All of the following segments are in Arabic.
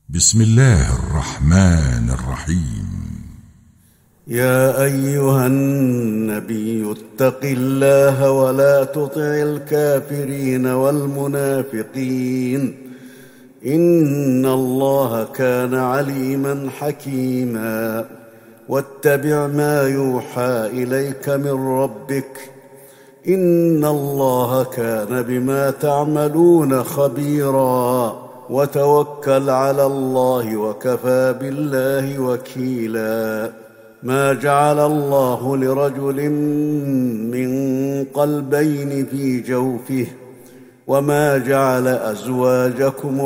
بسم الله الرحمن الرحيم. يا أيها النبي اتق الله ولا تطع الكافرين والمنافقين إن الله كان عليما حكيما. واتبع ما يوحى إليك من ربك إن الله كان بما تعملون خبيرا. وتوكل على الله وكفى بالله وكيلا. ما جعل الله لرجل من قلبين في جوفه وما جعل أزواجكم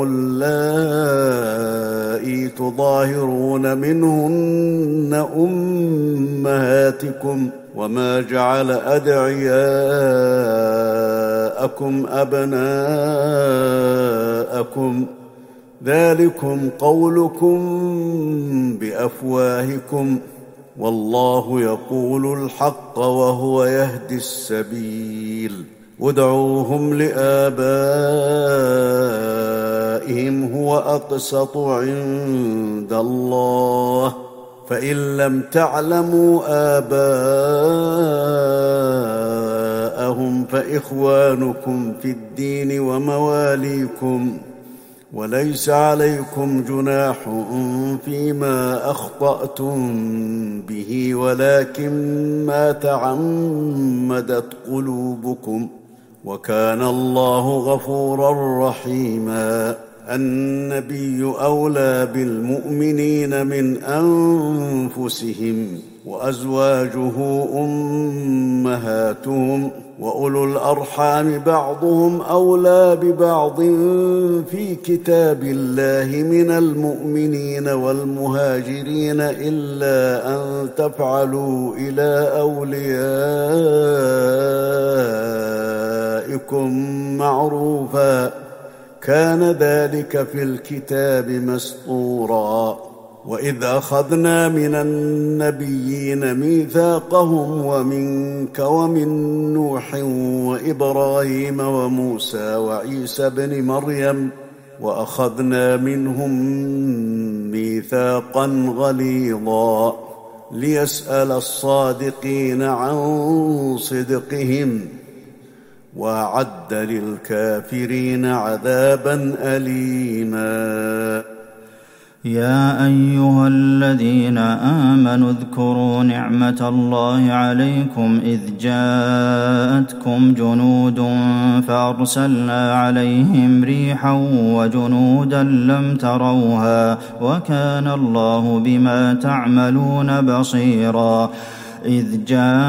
اللائي تظاهرون منهن أمهاتكم وما جعل أدعياءكم أبناءكم ذلكم قولكم بأفواهكم والله يقول الحق وهو يهدي السبيل. ادعوهم لآبائهم هو أقسط عند الله فإن لم تعلموا آباءهم فإخوانكم في الدين ومواليكم وليس عليكم جناح فيما أخطأتم به ولكن ما تعمدت قلوبكم وكان الله غفورا رحيما. النبي أولى بالمؤمنين من أنفسهم وأزواجه أمهاتهم وأولو الأرحام بعضهم أولى ببعض في كتاب الله من المؤمنين والمهاجرين إلا أن تفعلوا إلى أوليائكم معروفا كان ذلك في الكتاب مسطورا. وإذ أخذنا من النبيين ميثاقهم ومنك ومن نوح وإبراهيم وموسى وعيسى بن مريم وأخذنا منهم ميثاقا غليظا ليسأل الصادقين عن صدقهم وأعد للكافرين عذابا أليما. يا أيها الذين آمنوا اذكروا نعمة الله عليكم إذ جاءتكم جنود فأرسلنا عليهم ريحا وجنودا لم تروها وكان الله بما تعملون بصيرا. إذ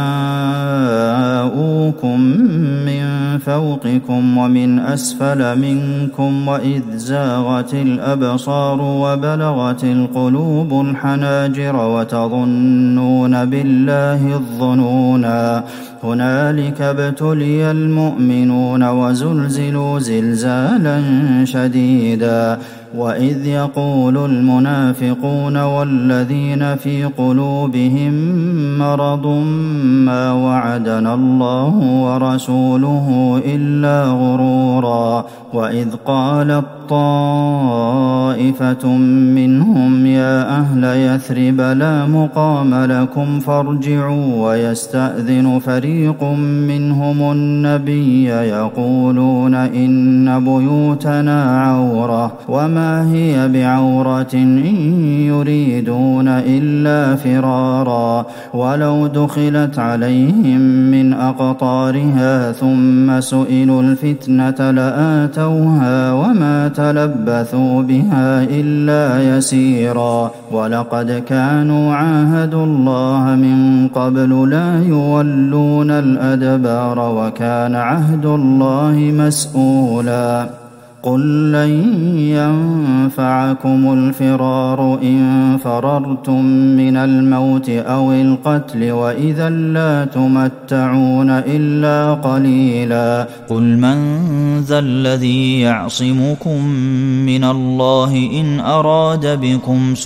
جاءوكم من فوقكم ومن أسفل منكم وإذ زاغت الأبصار وبلغت القلوب الحناجر وتظنون بالله الظنونا هنالك ابتلي المؤمنون وزلزلوا زلزالا شديدا. وإذ يقول المنافقون والذين في قلوبهم مرض ما وعدنا الله ورسوله إلا غرورا. وإذ قالت طائفة منهم يا أهل يثرب لا مقام لكم فارجعوا ويستأذن فريق منهم النبي يقولون إن بيوتنا عورة وما هي بعورة إن يريدون إلا فرارا ولو دخلت عليهم من أقطارها ثم سئلوا الفتنة لآتوها وما تلبثوا بها إلا يسيرا. ولقد كانوا عاهدوا الله من قبل لا يولون الأدبار وكان عهد الله مسؤولا. قل لن ينفعكم الفرار إن فررتم من الموت أو القتل وإذا لا تمتعون إلا قليلا. قل من ذا الذي يعصمكم من الله إن أراد بكم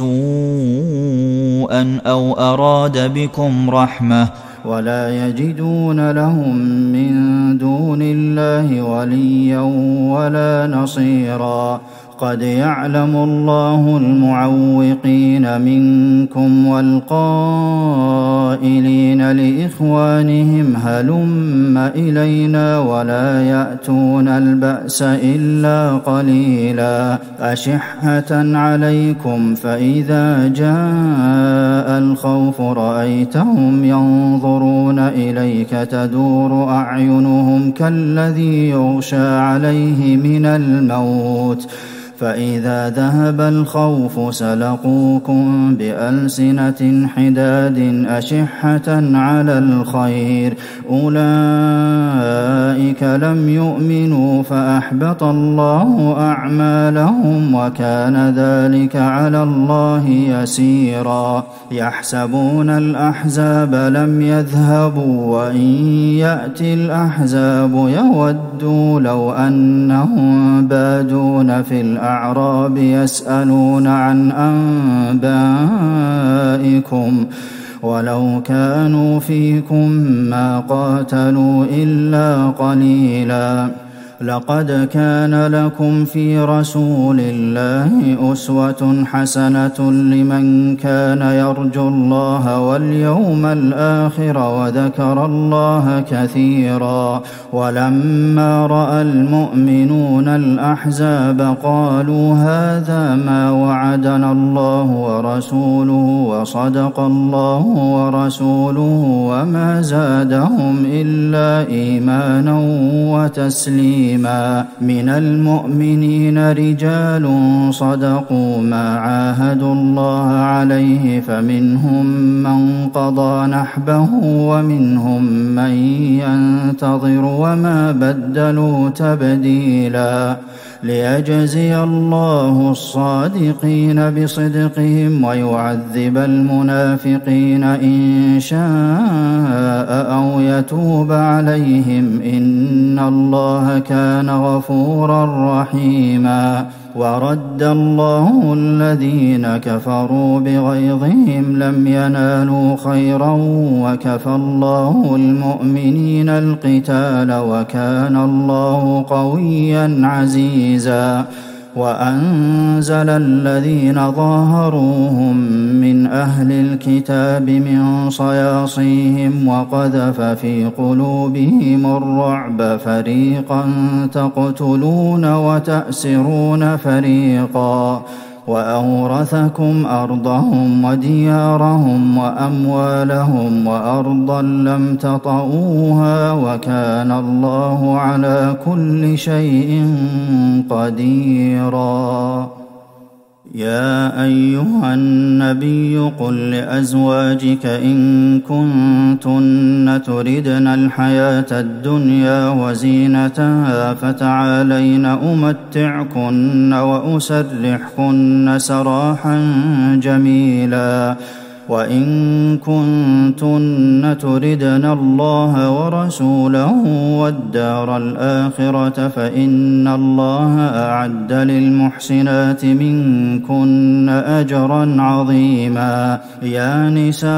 سوءا أو أراد بكم رحمة ولا يجدون لهم من دون الله وليا ولا نصيرا. قد يعلم الله المعوقين منكم والقائلين لإخوانهم هلم إلينا ولا يأتون البأس إلا قليلا أشحة عليكم فإذا جاء الخوف رأيتهم ينظرون إليك تدور أعينهم كالذي يغشى عليه من الموت فإذا ذهب الخوف سلقوكم بألسنة حداد أشحة على الخير أولئك لم يؤمنوا فأحبط الله أعمالهم وكان ذلك على الله يسيرا يحسبون الأحزاب لم يذهبوا وإن يأتي الأحزاب يودوا لو أنهم بادون في الأعراب يسألون عن أنبائكم ولو كانوا فيكم ما قاتلوا إلا قليلا لقد كان لكم في رسول الله أسوة حسنة لمن كان يرجو الله واليوم الآخر وذكر الله كثيرا ولما رأى المؤمنون الأحزاب قالوا هذا ما وعدنا الله ورسوله وصدق الله ورسوله وما زادهم إلا إيمانا وتسليما من المؤمنين رجال صدقوا ما عاهدوا الله عليه فمنهم من قضى نحبه ومنهم من ينتظر وما بدلوا تبديلا ليجزي الله الصادقين بصدقهم ويعذب المنافقين إن شاء أو يتوب عليهم إن الله كان غفورا رحيما ورد الله الذين كفروا بغيظهم لم ينالوا خيرا وكفى الله المؤمنين القتال وكان الله قويا عزيزا وأنزل الذين ظاهروهم من أهل الكتاب من صياصيهم وقذف في قلوبهم الرعب فريقا تقتلون وتأسرون فريقا وأورثكم أرضهم وديارهم وأموالهم وأرضا لم تطئوها وكان الله على كل شيء قديرا يا أيها النبي قل لأزواجك إن كنتن تردن الحياة الدنيا وزينتها فتعالين أمتعكن وأسرحكن سراحا جميلا وإن كنتن تردن الله ورسوله والدار الآخرة فإن الله أعد للمحسنات منكن أجرا عظيما يا نساء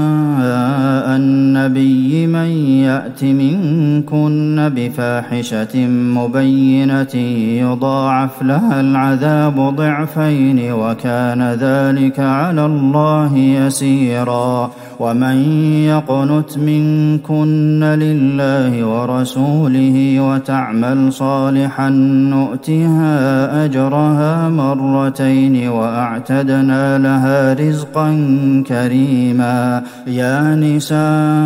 النبي من يأت منكن بفاحشة مبينة يضاعف لها العذاب ضعفين وكان ذلك على الله يسيرا ومن يقنت منكن لله ورسوله وتعمل صالحا نؤتها أجرها مرتين وأعتدنا لها رزقا كريما يا نساء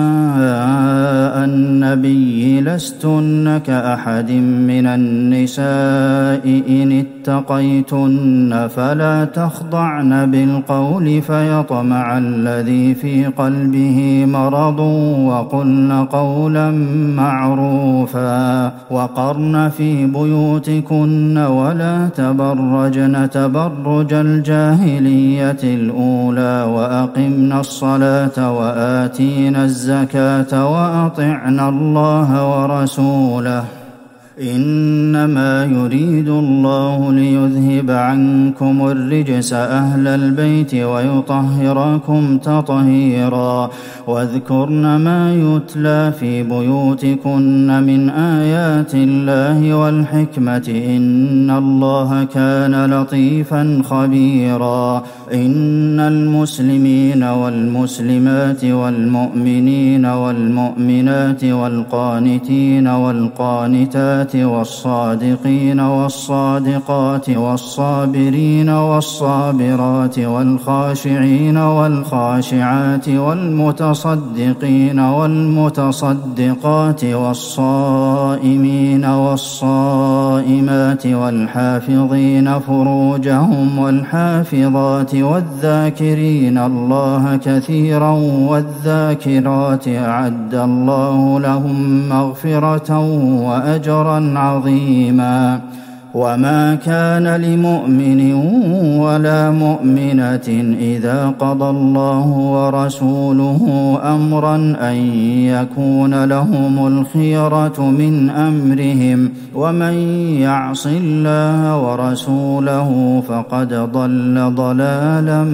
النبي لستن كأحد من النساء إن اتقيتن فلا تخضعن بالقول فيطمع الذي في قلبه مرض وقلن قولا معروفا وقرن في بيوتكن ولا تبرجن تبرج الجاهلية الأولى وأقمن الصلاة وآتينا الزكاة وأطعن الله ورسوله إنما يريد الله ليذهب عنكم الرجس أهل البيت ويطهركم تطهيرا واذكرن ما يتلى في بيوتكن من آيات الله والحكمة إن الله كان لطيفا خبيرا إن المسلمين والمسلمات والمؤمنين والمؤمنات والقانتين والقانتات والصادقين والصادقات والصابرين والصابرات والخاشعين والخاشعات والمتصدقين والمتصدقات والصائمين والصائمات والحافظين فروجهم والحافظات والذاكرين الله كثيرا والذاكرات أعد الله لهم مغفرة وأجرا عظيما وما كان لمؤمن ولا مؤمنة إذا قضى الله ورسوله أمرا أن يكون لهم الخيرة من أمرهم ومن يعص الله ورسوله فقد ضل ضلالا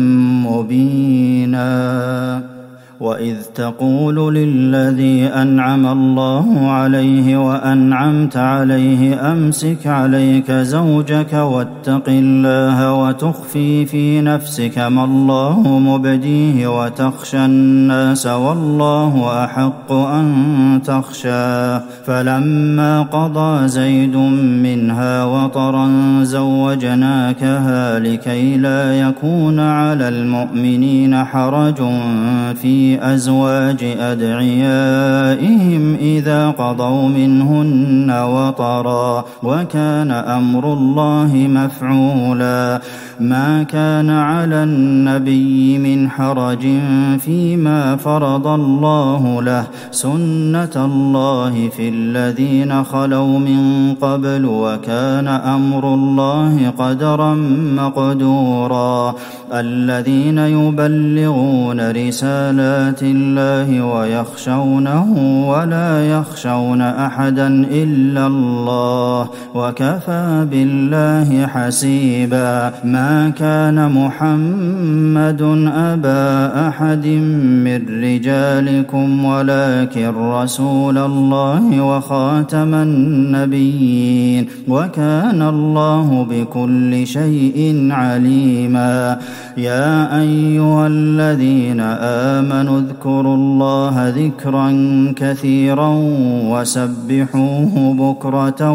مبينا وإذ تقول للذي أنعم الله عليه وأنعمت عليه أمسك عليك زوجك واتق الله وتخفي في نفسك ما الله مبديه وتخشى الناس والله أحق أن تخشاه فلما قضى زيد منها وطرا زوجناكها لكي لا يكون على المؤمنين حرج في أزواج أدعيائهم إذا قضوا منهن وطرا وكان أمر الله مفعولا ما كان على النبي من حرج فيما فرض الله له سنة الله في الذين خلوا من قبل وكان أمر الله قدرا مقدورا الذين يبلغون رسالات الله ويخشونه ولا يخشون أحدا إلا الله وكفى بالله حسيبا ما كان محمد أبا أحد من رجالكم ولكن رسول الله وخاتم النبيين وكان الله بكل شيء عليما يا أيها الذين آمنوا اذكروا الله ذكرا كثيرا وسبحوه بكرة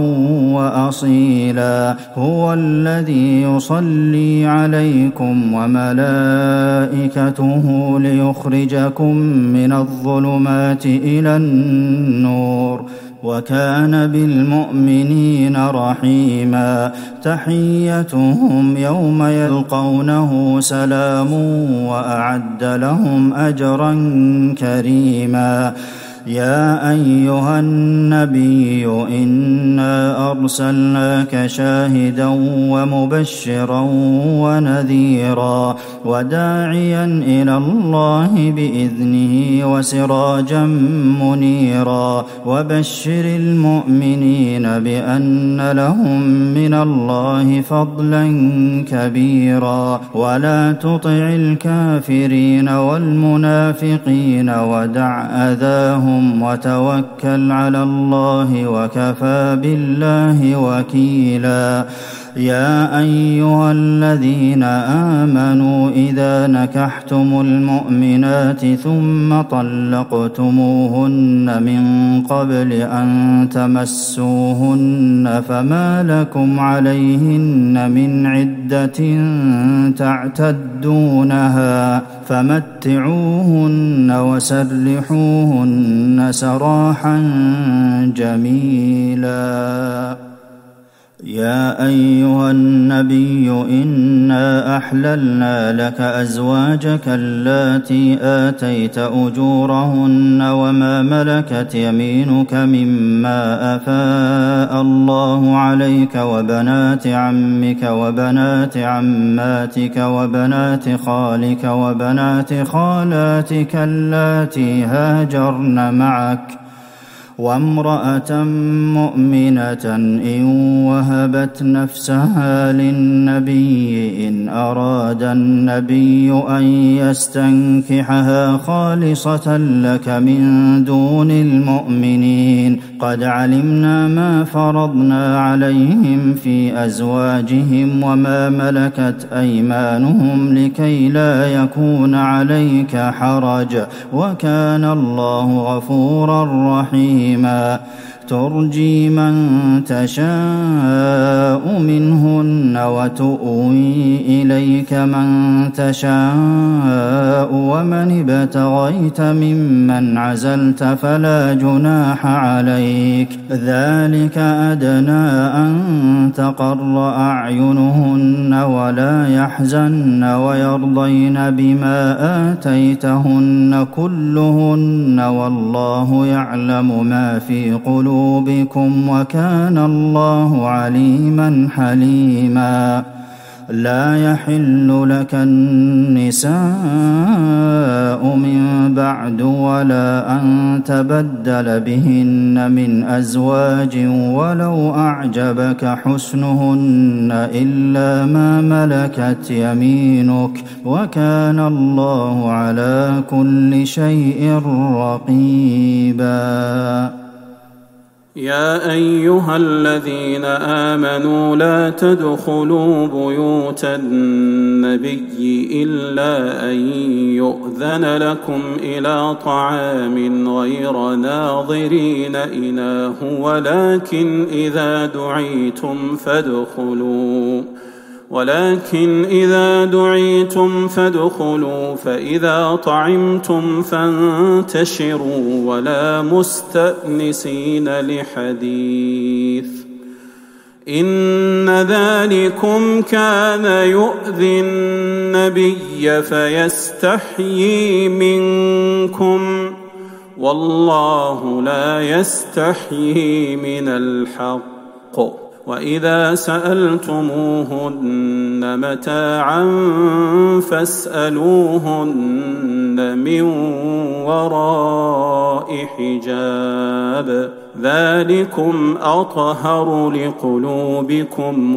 وأصيلا هو الذي يصلي عليكم وملائكته ليخرجكم من الظلمات إلى النور وكان بالمؤمنين رحيما تحيتهم يوم يلقونه سلام وأعد لهم أجرا كريما يا أيها النبي إنا أرسلناك شاهدا ومبشرا ونذيرا وداعيا إلى الله بإذنه وسراجا منيرا وبشر المؤمنين بأن لهم من الله فضلا كبيرا ولا تطع الكافرين والمنافقين ودع أذاهم وتوكل على الله وكفى بالله وكيلا يا أيها الذين آمنوا إذا نكحتم المؤمنات ثم طلقتموهن من قبل أن تمسوهن فما لكم عليهن من عدة تعتدونها فمتعوهن وسرحوهن سراحا جميلا يا أيها النبي إنا أحللنا لك أزواجك اللاتي آتيت أجورهن وما ملكت يمينك مما أفاء الله عليك وبنات عمك وبنات عماتك وبنات خالك وبنات خالاتك اللاتي هاجرن معك وامرأة مؤمنة إن وهبت نفسها للنبي إن أراد النبي أن يستنكحها خالصة لك من دون المؤمنين قد علمنا ما فرضنا عليهم في أزواجهم وما ملكت أيمانهم لكي لا يكون عليك حرج وكان الله غفورا رحيما ترجي من تشاء منهن وتؤوي إليك من تشاء ومن ابتغيت ممن عزلت فلا جناح عليك ذلك أدنى أن تقر أعينهن ولا يحزن ويرضين بما آتيتهن كلهن والله يعلم ما في قلوبكم وكان الله عليما حليما لا يحل لك النساء من بعد ولا أن تبدل بهن من أزواج ولو أعجبك حسنهن إلا ما ملكت يمينك وكان الله على كل شيء رقيبا يا أيها الذين آمنوا لا تدخلوا بيوت النبي إلا أن يؤذن لكم إلى طعام غير ناظرين إناه ولكن إذا دعيتم فادخلوا فإذا طعمتم فانتشروا ولا مستأنسين لحديث إن ذلكم كان يؤذي النبي فيستحيي منكم والله لا يستحيي من الحق وإذا سألتموهن متاعا فاسألوهن من وراء حجاب ذلكم أطهر لقلوبكم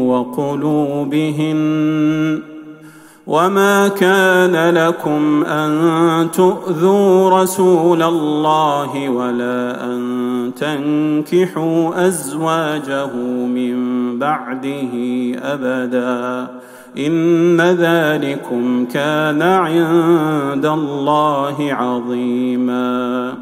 وقلوبهن وما كان لكم أن تؤذوا رسول الله ولا أن تنكحوا أزواجه من بعده أبدا إن ذلكم كان عند الله عظيما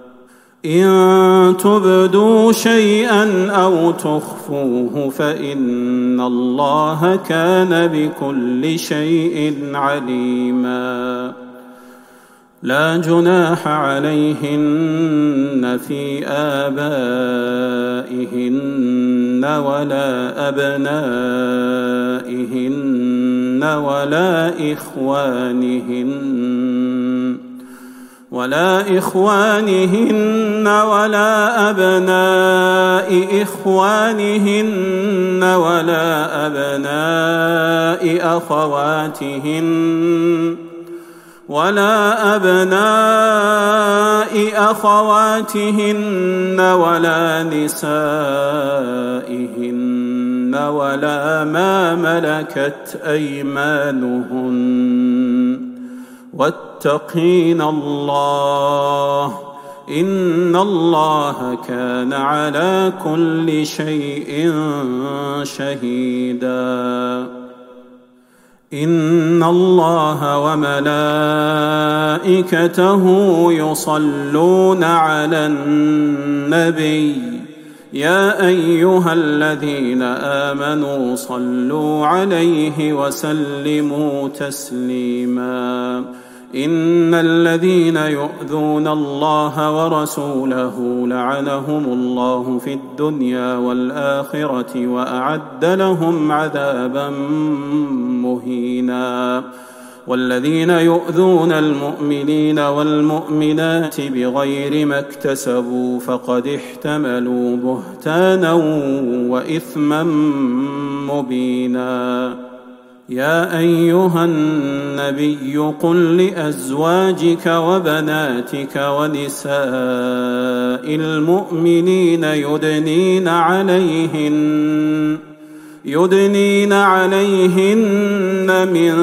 إن تبدوا شيئا أو تخفوه فإن الله كان بكل شيء عليما لا جناح عليهن في آبائهن ولا أبنائهن ولا إخوانهن ولا أبناء إخوانهن ولا أبناء أخواتهن ولا نسائهن ولا ما ملكت أيمانهن واتقين الله إن الله كان على كل شيء شهيدا إن الله وملائكته يصلون على النبي يا أيها الذين آمنوا صلوا عليه وسلموا تسليما إن الذين يؤذون الله ورسوله لعنهم الله في الدنيا والآخرة وأعد لهم عذابا مهينا والذين يؤذون المؤمنين والمؤمنات بغير ما اكتسبوا فقد احتملوا بهتانا وإثما مبينا يا أيها النبي قل لأزواجك وبناتك ونساء المؤمنين يدنين عليهن من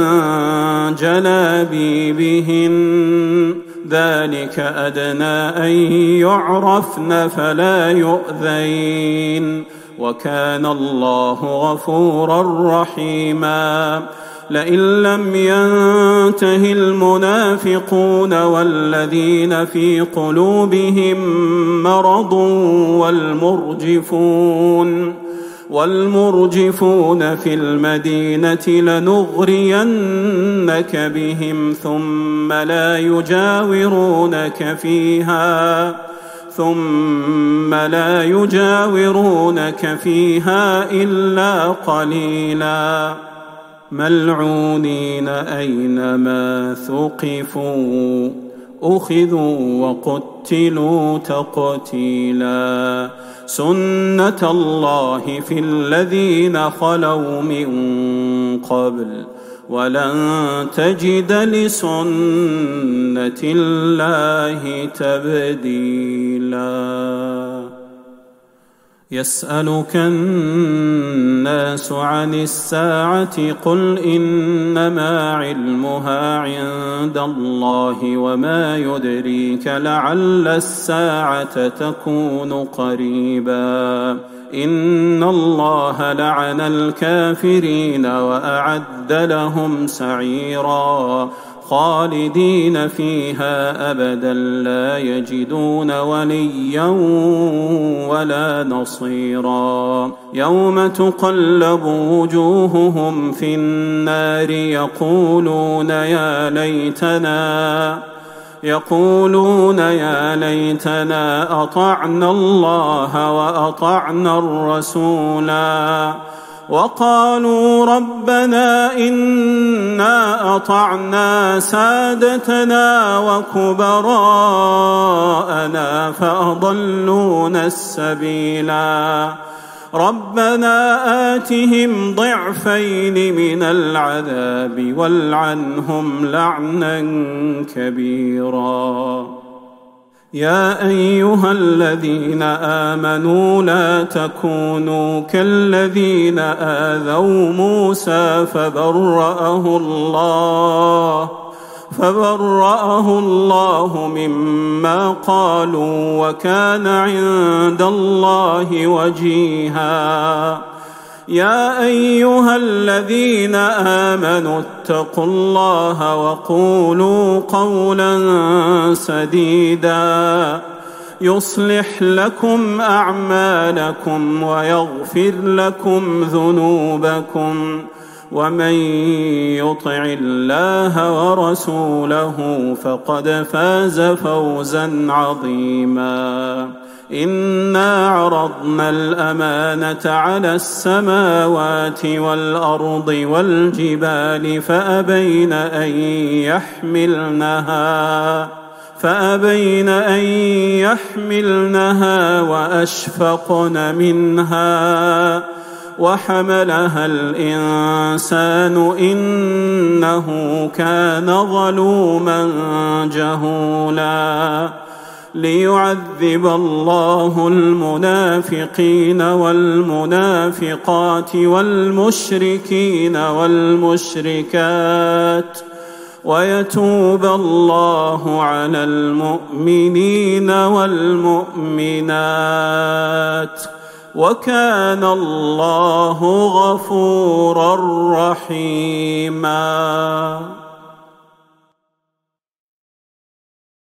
جلابيبهن ذلك أدنى أن يعرفن فلا يؤذين وكان الله غفورا رحيما لئن لم ينته المنافقون والذين في قلوبهم مرض والمرجفون في المدينة لنغرينك بهم ثم لا يجاورونك فيها إلا قليلا ملعونين أينما ثقفوا أخذوا وقتلوا تقتيلا سنة الله في الذين خلوا من قبل ولن تجد لسنة الله تبديلا يسألك الناس عن الساعة قل إنما علمها عند الله وما يدريك لعل الساعة تكون قريبا إن الله لعن الكافرين وأعد لهم سعيرا خالدين فيها أبدا لا يجدون وليا ولا نصيرا يوم تقلب وجوههم في النار يقولون يا ليتنا أطعنا الله وأطعنا الرسولا وقالوا ربنا إنا أطعنا سادتنا وكبراءنا فأضلونا السبيلا ربنا آتهم ضعفين من العذاب والعنهم لعنا كبيرا يا أيها الذين آمنوا لا تكونوا كالذين آذوا موسى فبرأه الله مما قالوا وكان عند الله وجيها يا أيها الذين آمنوا اتقوا الله وقولوا قولا سديدا يصلح لكم أعمالكم ويغفر لكم ذنوبكم ومن يطع الله ورسوله فقد فاز فوزا عظيما إنا عرضنا الأمانة على السماوات والأرض والجبال فأبين أن يحملنها وأشفقن منها وحملها الإنسان إنه كان ظلوما جهولا ليعذب الله المنافقين والمنافقات والمشركين والمشركات ويتوب الله على المؤمنين والمؤمنات وكان الله غفورا رحيما.